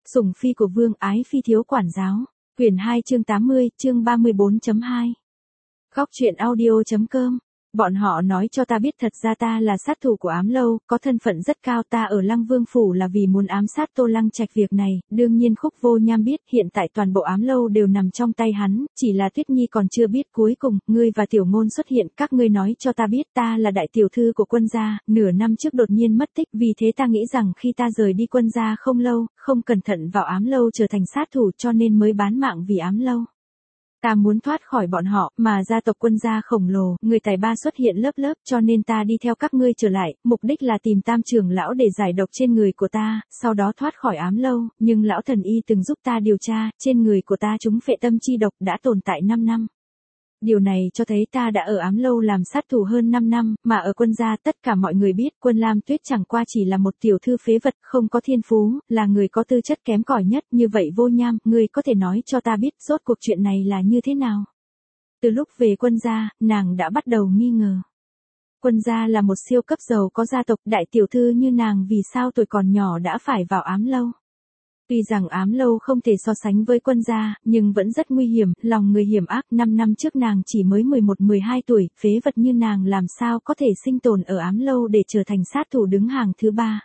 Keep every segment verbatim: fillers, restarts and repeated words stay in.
Sủng phi của vương ái phi thiếu quản giáo. Quyển hai chương tám mươi, chương ba mươi bốn chấm hai. Góc truyện audio.com. Bọn họ nói cho ta biết thật ra ta là sát thủ của Ám Lâu, có thân phận rất cao, ta ở Lăng Vương Phủ là vì muốn ám sát Tô Lăng Trạch. Việc này, đương nhiên Khúc Vô Nham biết, hiện tại toàn bộ Ám Lâu đều nằm trong tay hắn, chỉ là Tuyết Nhi còn chưa biết. Cuối cùng, ngươi và Tiểu Ngôn xuất hiện, các ngươi nói cho ta biết ta là đại tiểu thư của quân gia, nửa năm trước đột nhiên mất tích, vì thế ta nghĩ rằng khi ta rời đi quân gia không lâu, không cẩn thận vào Ám Lâu trở thành sát thủ cho nên mới bán mạng vì Ám Lâu. Ta muốn thoát khỏi bọn họ, mà gia tộc quân gia khổng lồ, người tài ba xuất hiện lớp lớp, cho nên ta đi theo các ngươi trở lại, mục đích là tìm Tam trưởng lão để giải độc trên người của ta, sau đó thoát khỏi Ám Lâu, nhưng lão thần y từng giúp ta điều tra, trên người của ta trúng phệ tâm chi độc đã tồn tại năm năm. Điều này cho thấy ta đã ở Ám Lâu làm sát thủ hơn năm năm, mà ở quân gia tất cả mọi người biết Quân Lam Tuyết chẳng qua chỉ là một tiểu thư phế vật, không có thiên phú, là người có tư chất kém cỏi nhất. Như vậy Vô Nham, ngươi có thể nói cho ta biết rốt cuộc chuyện này là như thế nào? Từ lúc về quân gia, nàng đã bắt đầu nghi ngờ. Quân gia là một siêu cấp giàu có gia tộc, đại tiểu thư như nàng vì sao tuổi còn nhỏ đã phải vào Ám Lâu? Tuy rằng Ám Lâu không thể so sánh với quân gia, nhưng vẫn rất nguy hiểm, lòng người hiểm ác. Năm năm trước nàng chỉ mới mười một mười hai tuổi, phế vật như nàng làm sao có thể sinh tồn ở Ám Lâu để trở thành sát thủ đứng hàng thứ ba.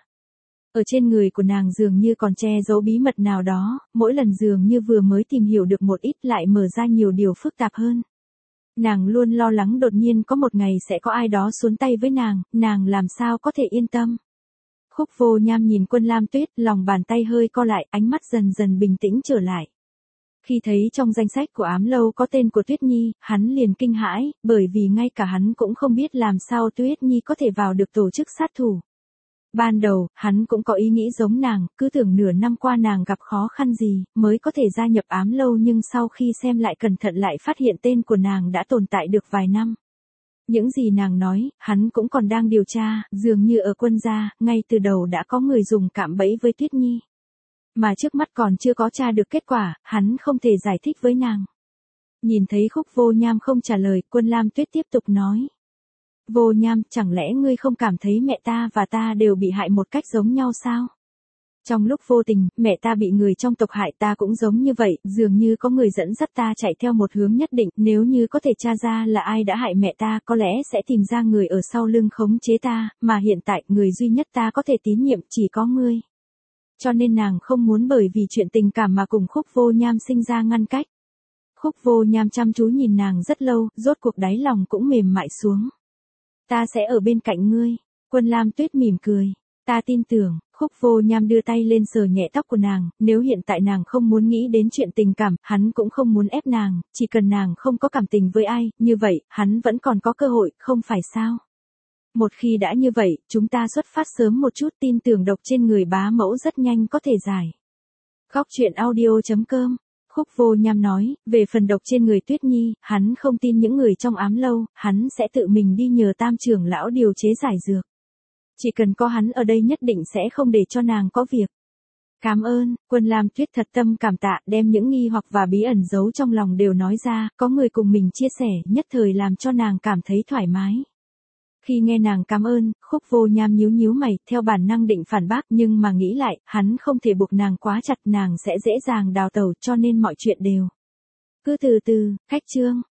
Ở trên người của nàng dường như còn che giấu bí mật nào đó, mỗi lần dường như vừa mới tìm hiểu được một ít lại mở ra nhiều điều phức tạp hơn. Nàng luôn lo lắng đột nhiên có một ngày sẽ có ai đó xuống tay với nàng, nàng làm sao có thể yên tâm. Khúc Vô Nham nhìn Quân Lam Tuyết, lòng bàn tay hơi co lại, ánh mắt dần dần bình tĩnh trở lại. Khi thấy trong danh sách của Ám Lâu có tên của Tuyết Nhi, hắn liền kinh hãi, bởi vì ngay cả hắn cũng không biết làm sao Tuyết Nhi có thể vào được tổ chức sát thủ. Ban đầu, hắn cũng có ý nghĩ giống nàng, cứ tưởng nửa năm qua nàng gặp khó khăn gì, mới có thể gia nhập Ám Lâu, nhưng sau khi xem lại cẩn thận lại phát hiện tên của nàng đã tồn tại được vài năm. Những gì nàng nói, hắn cũng còn đang điều tra, dường như ở quân gia, ngay từ đầu đã có người dùng cạm bẫy với Tuyết Nhi. Mà trước mắt còn chưa có tra được kết quả, hắn không thể giải thích với nàng. Nhìn thấy Khúc Vô Nham không trả lời, Quân Lam Tuyết tiếp tục nói. Vô Nham, chẳng lẽ ngươi không cảm thấy mẹ ta và ta đều bị hại một cách giống nhau sao? Trong lúc vô tình, mẹ ta bị người trong tộc hại, ta cũng giống như vậy, dường như có người dẫn dắt ta chạy theo một hướng nhất định, nếu như có thể tra ra là ai đã hại mẹ ta, có lẽ sẽ tìm ra người ở sau lưng khống chế ta, mà hiện tại, người duy nhất ta có thể tín nhiệm chỉ có ngươi. Cho nên nàng không muốn bởi vì chuyện tình cảm mà cùng Khúc Vô Nham sinh ra ngăn cách. Khúc Vô Nham chăm chú nhìn nàng rất lâu, rốt cuộc đáy lòng cũng mềm mại xuống. Ta sẽ ở bên cạnh ngươi. Quân Lam Tuyết mỉm cười. Ta tin tưởng. Khúc Vô Nham đưa tay lên sờ nhẹ tóc của nàng, nếu hiện tại nàng không muốn nghĩ đến chuyện tình cảm, hắn cũng không muốn ép nàng, chỉ cần nàng không có cảm tình với ai, như vậy, hắn vẫn còn có cơ hội, không phải sao? Một khi đã như vậy, chúng ta xuất phát sớm một chút, tin tưởng độc trên người bá mẫu rất nhanh có thể giải. Góc truyện audio.com. Khúc Vô Nham nói, về phần độc trên người Tuyết Nhi, hắn không tin những người trong Ám Lâu, hắn sẽ tự mình đi nhờ Tam trưởng lão điều chế giải dược. Chỉ cần có hắn ở đây nhất định sẽ không để cho nàng có việc. Cảm ơn. Quân Lam Tuyết thật tâm cảm tạ, đem những nghi hoặc và bí ẩn giấu trong lòng đều nói ra, có người cùng mình chia sẻ, nhất thời làm cho nàng cảm thấy thoải mái. Khi nghe nàng cảm ơn, Khúc Vô Nham nhíu nhíu mày, theo bản năng định phản bác, nhưng mà nghĩ lại, hắn không thể buộc nàng quá chặt, nàng sẽ dễ dàng đào tẩu, cho nên mọi chuyện đều cứ từ từ. Khách chương.